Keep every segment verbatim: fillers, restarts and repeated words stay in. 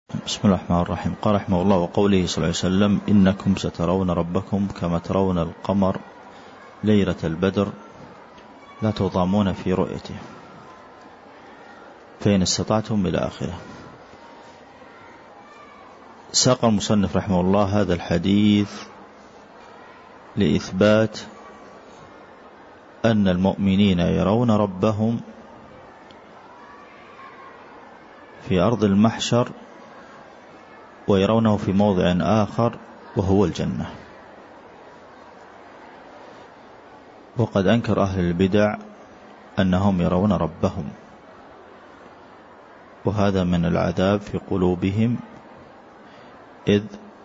بسم الله الرحمن الرحيم. قال رحمه الله: وقوله صلى الله عليه وسلم: إنكم سترون ربكم كما ترون القمر ليلة البدر لا تضامون في رؤيته فإن استطعتم إلى آخره. ساق المصنف رحمه الله هذا الحديث لإثبات أن المؤمنين يرون ربهم في أرض المحشر ويرونه في موضع آخر وهو الجنة. وقد أنكر أهل البدع أنهم يرون ربهم، وهذا من العذاب في قلوبهم، إذ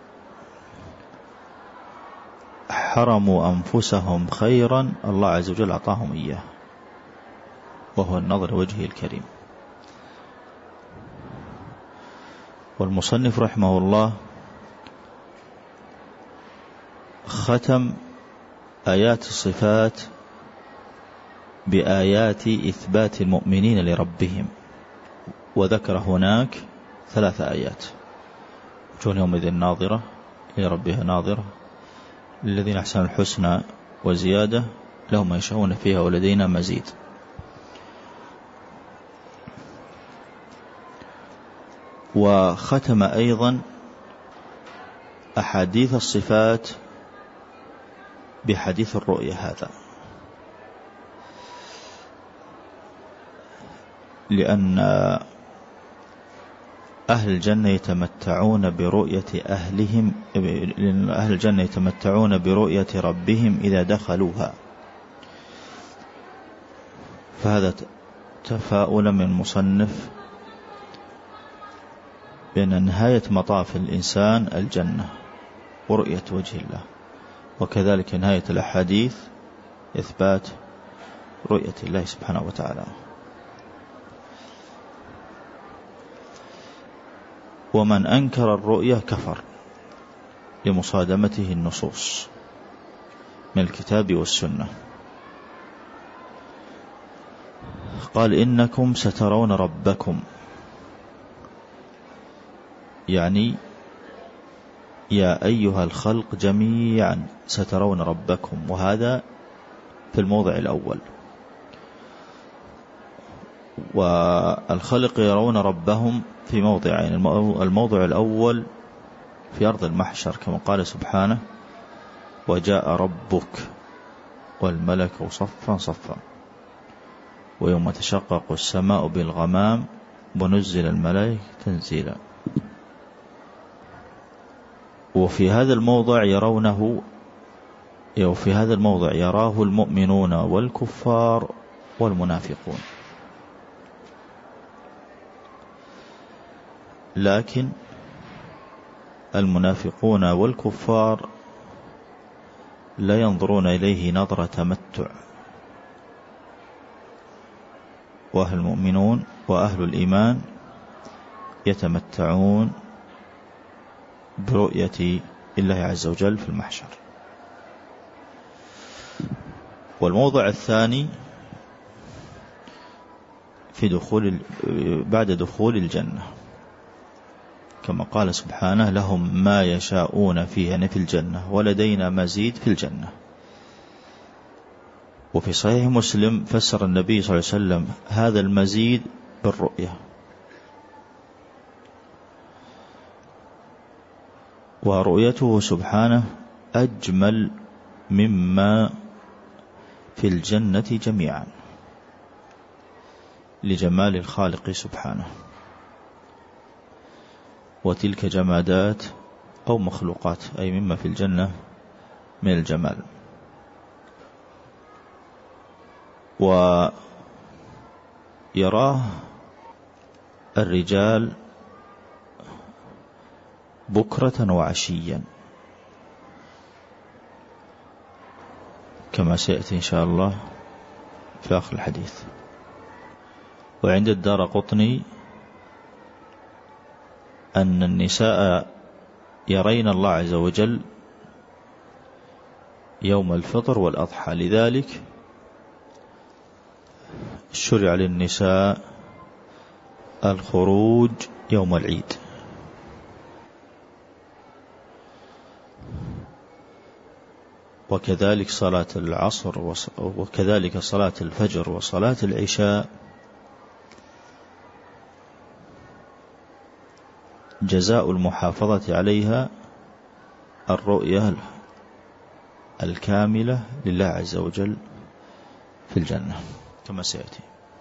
حرموا أنفسهم خيرا الله عز وجل أعطاهم إياه، وهو النظر وجهه الكريم. والمصنف رحمه الله ختم آيات الصفات بآيات إثبات المؤمنين لربهم، وذكر هناك ثلاث آيات: وجوه يومئذ ناظرة لربها ناظرة، للذين أحسنوا الحسنى وزيادة، لهم ما يشاءون فيها ولدينا مزيد. وختم أيضا أحاديث الصفات بحديث الرؤية هذا، لأن أهل الجنة يتمتعون برؤية أهلهم، لأن أهل الجنة يتمتعون برؤية ربهم إذا دخلوها. فهذا تفاؤل من مصنف بأن نهاية مطاف الإنسان الجنة ورؤية وجه الله، وكذلك نهاية الأحاديث إثبات رؤية الله سبحانه وتعالى. ومن أنكر الرؤية كفر لمصادمته النصوص من الكتاب والسنة. قال: إنكم سترون ربكم، يعني يا أيها الخلق جميعا سترون ربكم، وهذا في الموضع الأول. والخلق يرون ربهم في موضعين: الموضع الأول في أرض المحشر كما قال سبحانه: وجاء ربك والملك صفا صفا ويوم تشقق السماء بالغمام ونزل الملائكة تنزيلا. وفي هذا الموضع يرونه، وفي هذا الموضع يراه المؤمنون والكفار والمنافقون، لكن المنافقون والكفار لا ينظرون إليه نظرة تمتع، وأهل المؤمنون وأهل الإيمان يتمتعون برؤية الله عز وجل في المحشر. والموضع الثاني في دخول بعد دخول الجنة كما قال سبحانه: لهم ما يشاءون فيها، يعني في الجنة، ولدينا مزيد في الجنة. وفي صحيح مسلم فسر النبي صلى الله عليه وسلم هذا المزيد بالرؤية، ورؤيته سبحانه أجمل مما في الجنة جميعا لجمال الخالق سبحانه، وتلك جمادات أو مخلوقات، أي مما في الجنة من الجمال. ويراه الرجال بكرة وعشيا كما سيأتي إن شاء الله في آخر الحديث. وعند الدارقطني أن النساء يرين الله عز وجل يوم الفطر والأضحى، لذلك شرع للنساء الخروج يوم العيد وكذلك صلاة العصر وكذلك صلاة الفجر وصلاة العشاء جزاء المحافظة عليها الرؤية الكاملة لله عز وجل في الجنة كما سيأتي.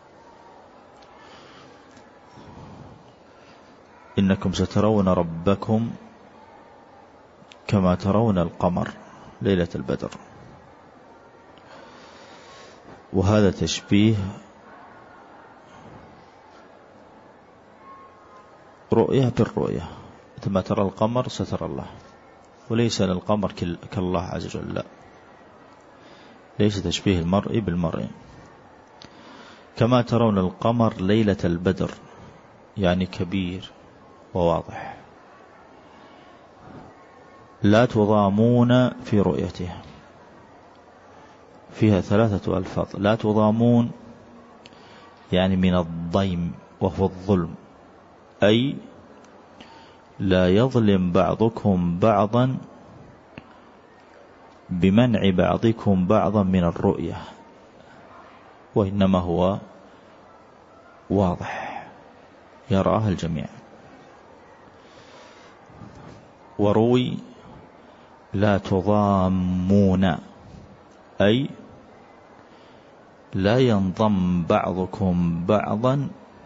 إنكم سترون ربكم كما ترون القمر ليلة البدر. وهذا تشبيه رؤية بالرؤية، كما ترى القمر سترى الله، وليس للقمر كالله عز وجل، لا، ليس تشبيه المرء بالمرء. كما ترون القمر ليلة البدر يعني كبير وواضح، لا تضامون في رؤيته. فيها ثلاثة ألفاظ. لا تضامون يعني من الضيم وهو الظلم، أي لا يظلم بعضكم بعضا بمنع بعضكم بعضا من الرؤية، وإنما هو واضح يراه الجميع. وروي لا تضامون أي لا ينضم بعضكم بعضا،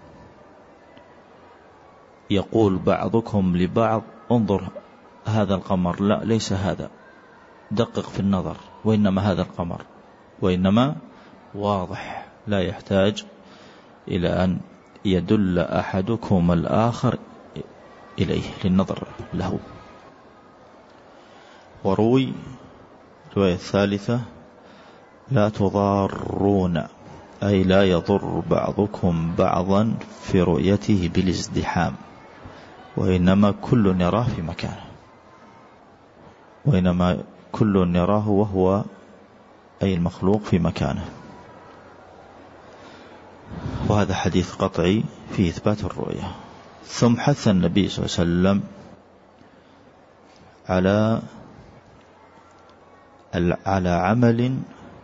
يقول بعضكم لبعض انظر هذا القمر، لا، ليس هذا، دقق في النظر، وإنما هذا القمر، وإنما واضح لا يحتاج إلى أن يدل أحدكم الآخر إليه للنظر له. وروي رواية الثالثة لا تضارون أي لا يضر بعضكم بعضا في رؤيته بالازدحام، وإنما كل يراه في مكانه، وإنما كل يراه وهو أي المخلوق في مكانه. وهذا حديث قطعي في إثبات الرؤية. ثم حث النبي صلى الله عليه وسلم على على عمل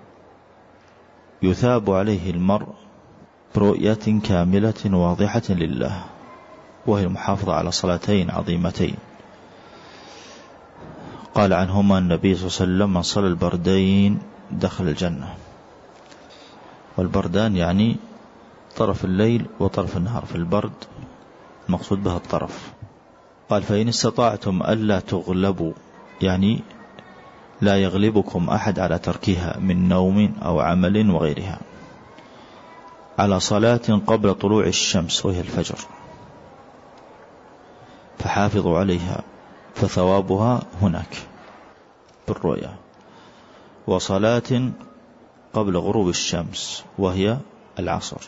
يثاب عليه المرء برؤية كاملة واضحة لله، وهي المحافظة على صلاتين عظيمتين. قال عنهما النبي صلى الله عليه وسلم من صلى البردين دخل الجنة. والبردان يعني طرف الليل وطرف النهار، في البرد المقصود بها الطرف. قال فإن استطعتم ألا تغلبوا يعني لا يغلبكم أحد على تركها من نوم أو عمل وغيرها، على صلاة قبل طلوع الشمس وهي الفجر، فحافظوا عليها فثوابها هناك بالرؤيا، وصلاة قبل غروب الشمس وهي العصر،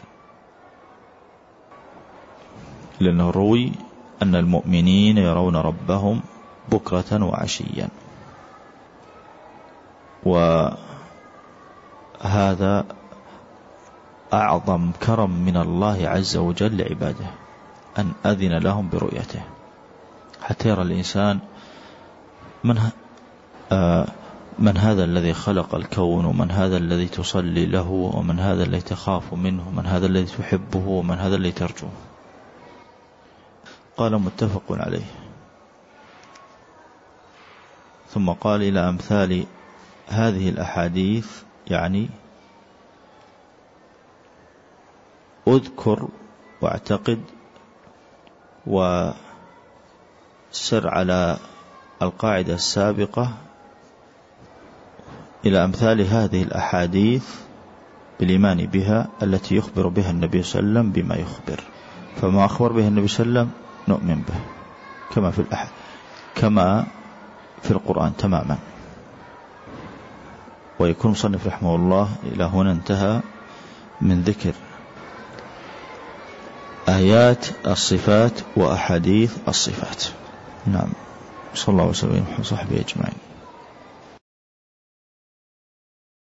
لأنه روي أن المؤمنين يرون ربهم بكرة وعشيا. وهذا أعظم كرم من الله عز وجل لعباده، أن أذن لهم برؤيته، حتى يرى الإنسان من, آه من هذا الذي خلق الكون، ومن هذا الذي تصلي له، ومن هذا الذي تخاف منه، ومن هذا الذي تحبه، ومن هذا الذي ترجوه. قال متفق عليه. ثم قال إلى أمثال هذه الأحاديث يعني أذكر واعتقد وسر على القاعدة السابقة إلى أمثال هذه الأحاديث بالإيمان بها التي يخبر بها النبي صلى الله عليه وسلم بما يخبر. فما أخبر به النبي صلى الله عليه وسلم نؤمن به كما في الأحد كما في القرآن تماما. ويكون مصنف رحمه الله إلى هنا انتهى من ذكر آيات الصفات وأحاديث الصفات. نعم، صلى الله وسلم وصحبه أجمعين.